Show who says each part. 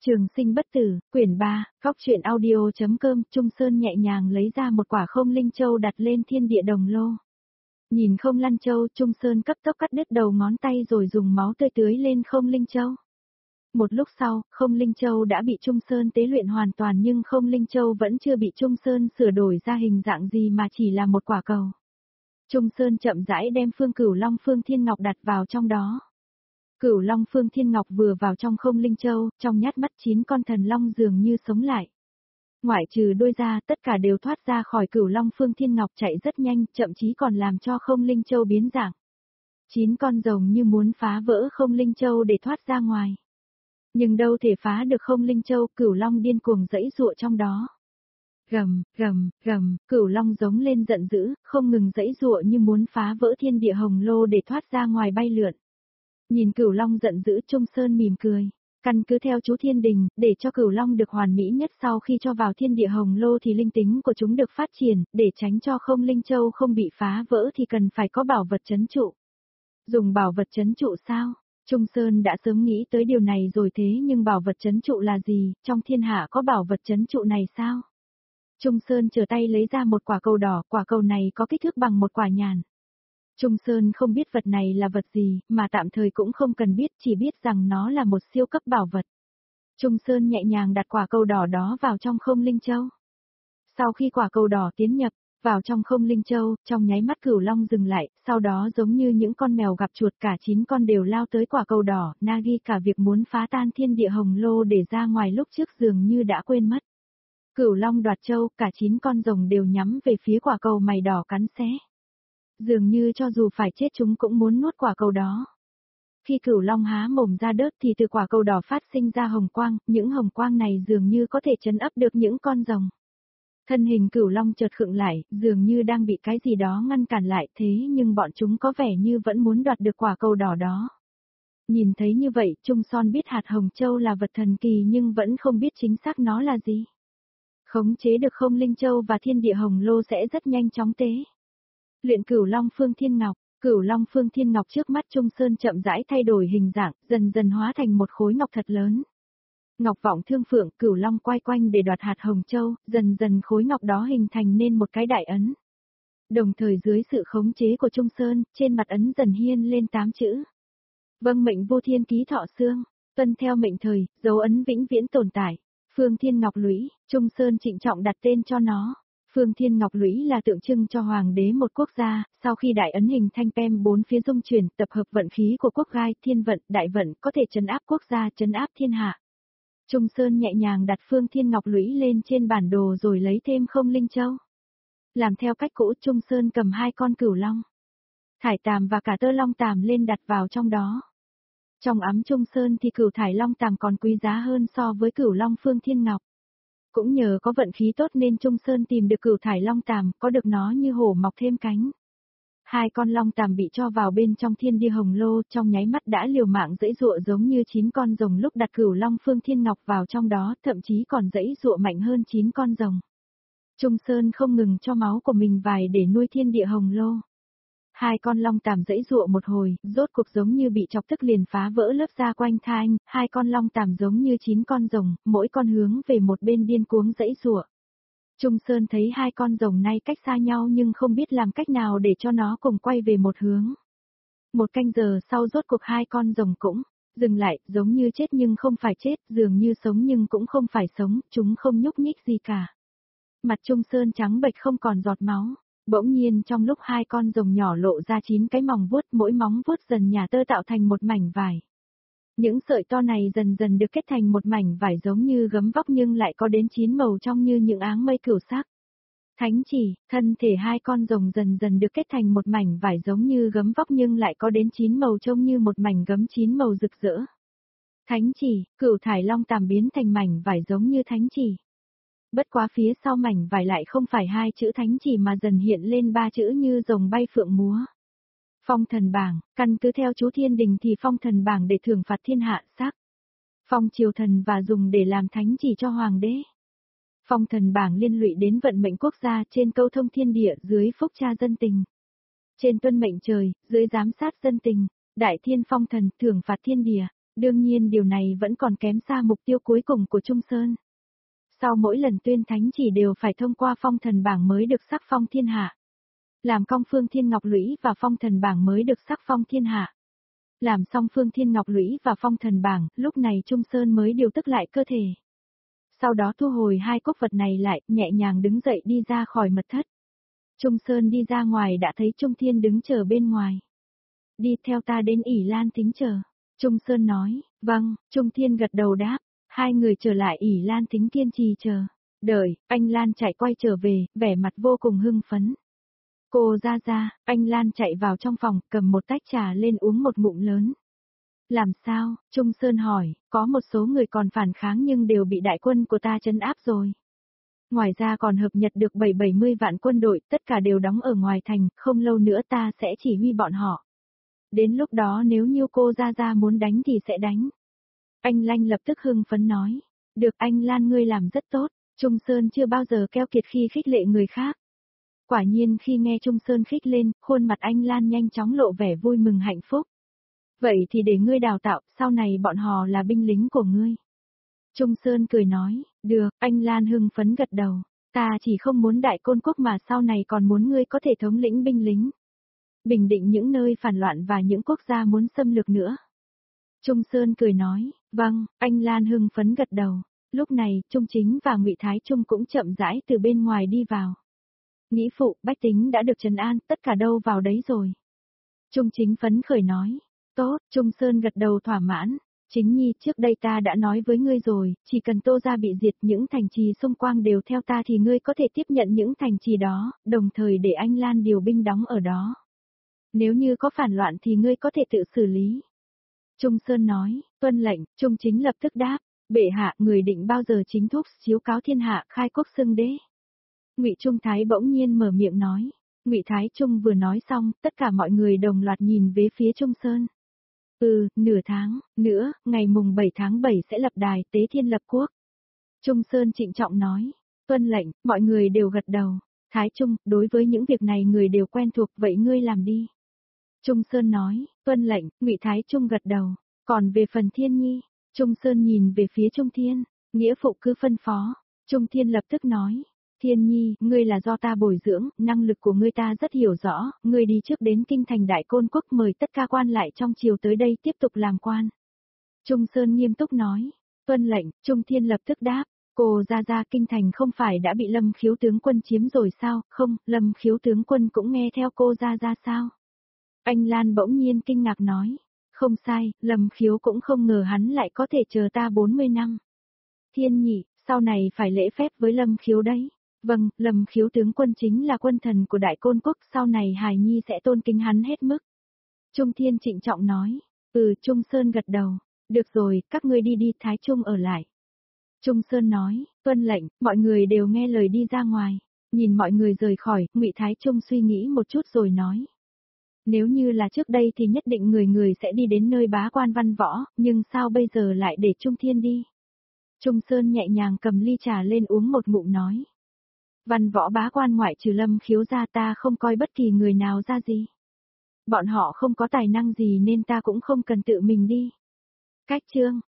Speaker 1: Trường sinh bất tử, quyển 3, góc truyện audio.com. Trung Sơn nhẹ nhàng lấy ra một quả không linh châu đặt lên thiên địa đồng lô. Nhìn không lăn châu, Trung Sơn cấp tốc cắt đứt đầu ngón tay rồi dùng máu tươi tưới lên không linh châu. Một lúc sau, không linh châu đã bị Trung Sơn tế luyện hoàn toàn, nhưng không linh châu vẫn chưa bị Trung Sơn sửa đổi ra hình dạng gì mà chỉ là một quả cầu. Trung Sơn chậm rãi đem Phương Cửu Long Phương Thiên Ngọc đặt vào trong đó. Cửu Long Phương Thiên Ngọc vừa vào trong không linh châu, trong nhát mắt 9 con thần long dường như sống lại. Ngoại trừ đôi ra, tất cả đều thoát ra khỏi Cửu Long Phương Thiên Ngọc chạy rất nhanh, thậm chí còn làm cho không linh châu biến dạng. 9 con rồng như muốn phá vỡ không linh châu để thoát ra ngoài. Nhưng đâu thể phá được không linh châu, Cửu Long điên cuồng giãy giụa trong đó. Gầm, gầm, gầm, Cửu Long giống lên giận dữ, không ngừng giãy giụa như muốn phá vỡ thiên địa hồng lô để thoát ra ngoài bay lượn. Nhìn Cửu Long giận dữ, Trung Sơn mỉm cười. Căn cứ theo chú Thiên Đình, để cho Cửu Long được hoàn mỹ nhất sau khi cho vào thiên địa hồng lô thì linh tính của chúng được phát triển, để tránh cho không linh châu không bị phá vỡ thì cần phải có bảo vật trấn trụ. Dùng bảo vật trấn trụ sao? Trung Sơn đã sớm nghĩ tới điều này rồi, thế nhưng bảo vật trấn trụ là gì, trong thiên hạ có bảo vật trấn trụ này sao? Trung Sơn trở tay lấy ra một quả cầu đỏ, quả cầu này có kích thước bằng một quả nhàn. Trung Sơn không biết vật này là vật gì, mà tạm thời cũng không cần biết, chỉ biết rằng nó là một siêu cấp bảo vật. Trung Sơn nhẹ nhàng đặt quả cầu đỏ đó vào trong không linh châu. Sau khi quả cầu đỏ tiến nhập vào trong không linh châu, trong nháy mắt Cửu Long dừng lại, sau đó giống như những con mèo gặp chuột, cả 9 con đều lao tới quả cầu đỏ, Nagi cả việc muốn phá tan thiên địa hồng lô để ra ngoài lúc trước dường như đã quên mất. Cửu Long đoạt châu, cả 9 con rồng đều nhắm về phía quả cầu mày đỏ cắn xé. Dường như cho dù phải chết chúng cũng muốn nuốt quả cầu đó. Khi Cửu Long há mồm ra đớt thì từ quả cầu đỏ phát sinh ra hồng quang, những hồng quang này dường như có thể trấn áp được những con rồng. Thân hình Cửu Long chợt khựng lại, dường như đang bị cái gì đó ngăn cản lại, thế nhưng bọn chúng có vẻ như vẫn muốn đoạt được quả cầu đỏ đó. Nhìn thấy như vậy, Trung Son biết hạt hồng châu là vật thần kỳ nhưng vẫn không biết chính xác nó là gì. Khống chế được không linh châu và thiên địa hồng lô sẽ rất nhanh chóng tế. Luyện Cửu Long Phương Thiên Ngọc. Cửu Long Phương Thiên Ngọc trước mắt Trung Sơn chậm rãi thay đổi hình dạng, dần dần hóa thành một khối ngọc thật lớn. Ngọc vọng thương phượng, Cửu Long quay quanh để đoạt hạt hồng châu, dần dần khối ngọc đó hình thành nên một cái đại ấn. Đồng thời dưới sự khống chế của Trung Sơn, trên mặt ấn dần hiên lên 8 chữ. Vâng mệnh vô thiên ký thọ xương, tuân theo mệnh thời, dấu ấn vĩnh viễn tồn tại. Phương Thiên Ngọc Lũy, Trung Sơn trịnh trọng đặt tên cho nó. Phương Thiên Ngọc Lũy là tượng trưng cho hoàng đế một quốc gia, sau khi đại ấn hình thanh pem 4 phía dung chuyển, tập hợp vận khí của quốc gai, thiên vận, đại vận, có thể trấn áp quốc gia, trấn áp thiên hạ. Trung Sơn nhẹ nhàng đặt Phương Thiên Ngọc Lũy lên trên bản đồ rồi lấy thêm không linh châu. Làm theo cách cũ, Trung Sơn cầm 2 con cửu long, thải tàm và cả tơ long tàm lên đặt vào trong đó. Trong ắm Trung Sơn thì cửu thải long tàm còn quý giá hơn so với cửu long Phương Thiên Ngọc. Cũng nhờ có vận khí tốt nên Trung Sơn tìm được cửu thải long tàm, có được nó như hổ mọc thêm cánh. 2 con long tàm bị cho vào bên trong thiên địa hồng lô, trong nháy mắt đã liều mạng giãy giụa giống như 9 con rồng lúc đặt Cửu Long Phương Thiên Ngọc vào trong đó, thậm chí còn giãy giụa mạnh hơn 9 con rồng. Trung Sơn không ngừng cho máu của mình vài để nuôi thiên địa hồng lô. 2 con long tàm giãy giụa một hồi, rốt cuộc giống như bị chọc tức liền phá vỡ lớp da quanh thanh, 2 con long tàm giống như 9 con rồng, mỗi con hướng về một bên điên cuống giãy giụa. Trung Sơn thấy 2 con rồng này cách xa nhau nhưng không biết làm cách nào để cho nó cùng quay về một hướng. Một canh giờ sau rốt cuộc 2 con rồng cũng dừng lại, giống như chết nhưng không phải chết, dường như sống nhưng cũng không phải sống, chúng không nhúc nhích gì cả. Mặt Trung Sơn trắng bệch không còn giọt máu. Bỗng nhiên trong lúc 2 con rồng nhỏ lộ ra 9 cái móng vuốt, mỗi móng vuốt dần nhả tơ tạo thành một mảnh vải. Những sợi to này dần dần được kết thành một mảnh vải giống như gấm vóc nhưng lại có đến 9 màu trong như những áng mây cửu sắc. Thánh chỉ, thân thể 2 con rồng dần dần được kết thành một mảnh vải giống như gấm vóc nhưng lại có đến 9 màu trông như một mảnh gấm 9 màu rực rỡ. Thánh chỉ, cửu thải long tàm biến thành mảnh vải giống như thánh chỉ. Bất quá phía sau mảnh vải lại không phải 2 chữ thánh chỉ mà dần hiện lên 3 chữ như rồng bay phượng múa. Phong thần bảng, căn cứ theo chú Thiên Đình thì phong thần bảng để thưởng phạt thiên hạ sắc. Phong triều thần và dùng để làm thánh chỉ cho hoàng đế. Phong thần bảng liên lụy đến vận mệnh quốc gia, trên câu thông thiên địa, dưới phúc tra dân tình. Trên tuân mệnh trời, dưới giám sát dân tình. Đại thiên phong thần thưởng phạt thiên địa. Đương nhiên điều này vẫn còn kém xa mục tiêu cuối cùng của Trung Sơn. Sau mỗi lần tuyên thánh chỉ đều phải thông qua phong thần bảng mới được sắc phong thiên hạ. Làm công Phương Thiên Ngọc Lũy và phong thần bảng mới được sắc phong thiên hạ. Làm xong Phương Thiên Ngọc Lũy và phong thần bảng, lúc này Trung Sơn mới điều tức lại cơ thể. Sau đó thu hồi hai cốc vật này lại, nhẹ nhàng đứng dậy đi ra khỏi mật thất. Trung Sơn đi ra ngoài đã thấy Trung Thiên đứng chờ bên ngoài. Đi theo ta đến ỷ Lan Thính chờ. Trung Sơn nói, vâng, Trung Thiên gật đầu đáp. Hai người trở lại ỷ Lan Thính kiên trì chờ. Đợi, anh Lan chạy quay trở về, vẻ mặt vô cùng hưng phấn. Cô ra, anh Lan chạy vào trong phòng, cầm một tách trà lên uống một ngụm lớn. Làm sao? Trung Sơn hỏi, có một số người còn phản kháng nhưng đều bị đại quân của ta trấn áp rồi. Ngoài ra còn hợp nhật được 70 vạn quân đội, tất cả đều đóng ở ngoài thành, không lâu nữa ta sẽ chỉ huy bọn họ. Đến lúc đó nếu như cô ra muốn đánh thì sẽ đánh. Anh Lanh lập tức hưng phấn nói, được anh Lan ngươi làm rất tốt, Trung Sơn chưa bao giờ keo kiệt khi khích lệ người khác. Quả nhiên khi nghe Trung Sơn khích lên, khuôn mặt anh Lan nhanh chóng lộ vẻ vui mừng hạnh phúc. Vậy thì để ngươi đào tạo, sau này bọn họ là binh lính của ngươi. Trung Sơn cười nói, được, anh Lan hưng phấn gật đầu, ta chỉ không muốn đại côn quốc mà sau này còn muốn ngươi có thể thống lĩnh binh lính. Bình định những nơi phản loạn và những quốc gia muốn xâm lược nữa. Trung Sơn cười nói, vâng, anh Lan hưng phấn gật đầu. Lúc này, Trung Chính và Ngụy Thái Trung cũng chậm rãi từ bên ngoài đi vào. Nghĩ phụ, bách tính đã được trấn an, tất cả đâu vào đấy rồi. Trung Chính phấn khởi nói, tốt, Trung Sơn gật đầu thỏa mãn. Chính nhi, trước đây ta đã nói với ngươi rồi, chỉ cần Tô gia bị diệt những thành trì xung quanh đều theo ta thì ngươi có thể tiếp nhận những thành trì đó, đồng thời để anh Lan điều binh đóng ở đó. Nếu như có phản loạn thì ngươi có thể tự xử lý. Trung Sơn nói, tuân lệnh, Trung Chính lập tức đáp, bệ hạ người định bao giờ chính thúc chiếu cáo thiên hạ khai quốc xưng đế. Ngụy Trung Thái bỗng nhiên mở miệng nói. Ngụy Thái Trung vừa nói xong, tất cả mọi người đồng loạt nhìn về phía Trung Sơn. Nửa tháng nữa, ngày mùng 7 tháng 7 sẽ lập đài tế thiên lập quốc. Trung Sơn trịnh trọng nói. Tuân lệnh, mọi người đều gật đầu. Thái Trung, đối với những việc này người đều quen thuộc, vậy ngươi làm đi. Trung Sơn nói, tuân lệnh, Ngụy Thái Trung gật đầu. Còn về phần Thiên Nhi, Trung Sơn nhìn về phía Trung Thiên, nghĩa phụ cứ phân phó. Trung Thiên lập tức nói. Thiên Nhi, ngươi là do ta bồi dưỡng, năng lực của ngươi ta rất hiểu rõ, ngươi đi trước đến kinh thành Đại Côn Quốc mời tất cả quan lại trong triều tới đây tiếp tục làm quan. Trung Sơn nghiêm túc nói, tuân lệnh, Trung Thiên lập tức đáp, cô ra kinh thành không phải đã bị Lâm Khiếu tướng quân chiếm rồi sao, không, Lâm Khiếu tướng quân cũng nghe theo cô ra sao. Anh Lan bỗng nhiên kinh ngạc nói, không sai, Lâm Khiếu cũng không ngờ hắn lại có thể chờ ta 40 năm. Thiên Nhị, sau này phải lễ phép với Lâm Khiếu đấy. Vâng, Lâm Khiếu tướng quân chính là quân thần của Đại Côn Quốc, sau này Hài Nhi sẽ tôn kính hắn hết mức. Trung Thiên trịnh trọng nói, Trung Sơn gật đầu, được rồi, các ngươi đi Thái Trung ở lại. Trung Sơn nói, tuân lệnh, mọi người đều nghe lời đi ra ngoài, nhìn mọi người rời khỏi, Ngụy Thái Trung suy nghĩ một chút rồi nói. Nếu như là trước đây thì nhất định người sẽ đi đến nơi bá quan văn võ, nhưng sao bây giờ lại để Trung Thiên đi? Trung Sơn nhẹ nhàng cầm ly trà lên uống một ngụm nói. Văn võ bá quan ngoại trừ Lâm Khiếu ra ta không coi bất kỳ người nào ra gì. Bọn họ không có tài năng gì nên ta cũng không cần tự mình đi. Cách chương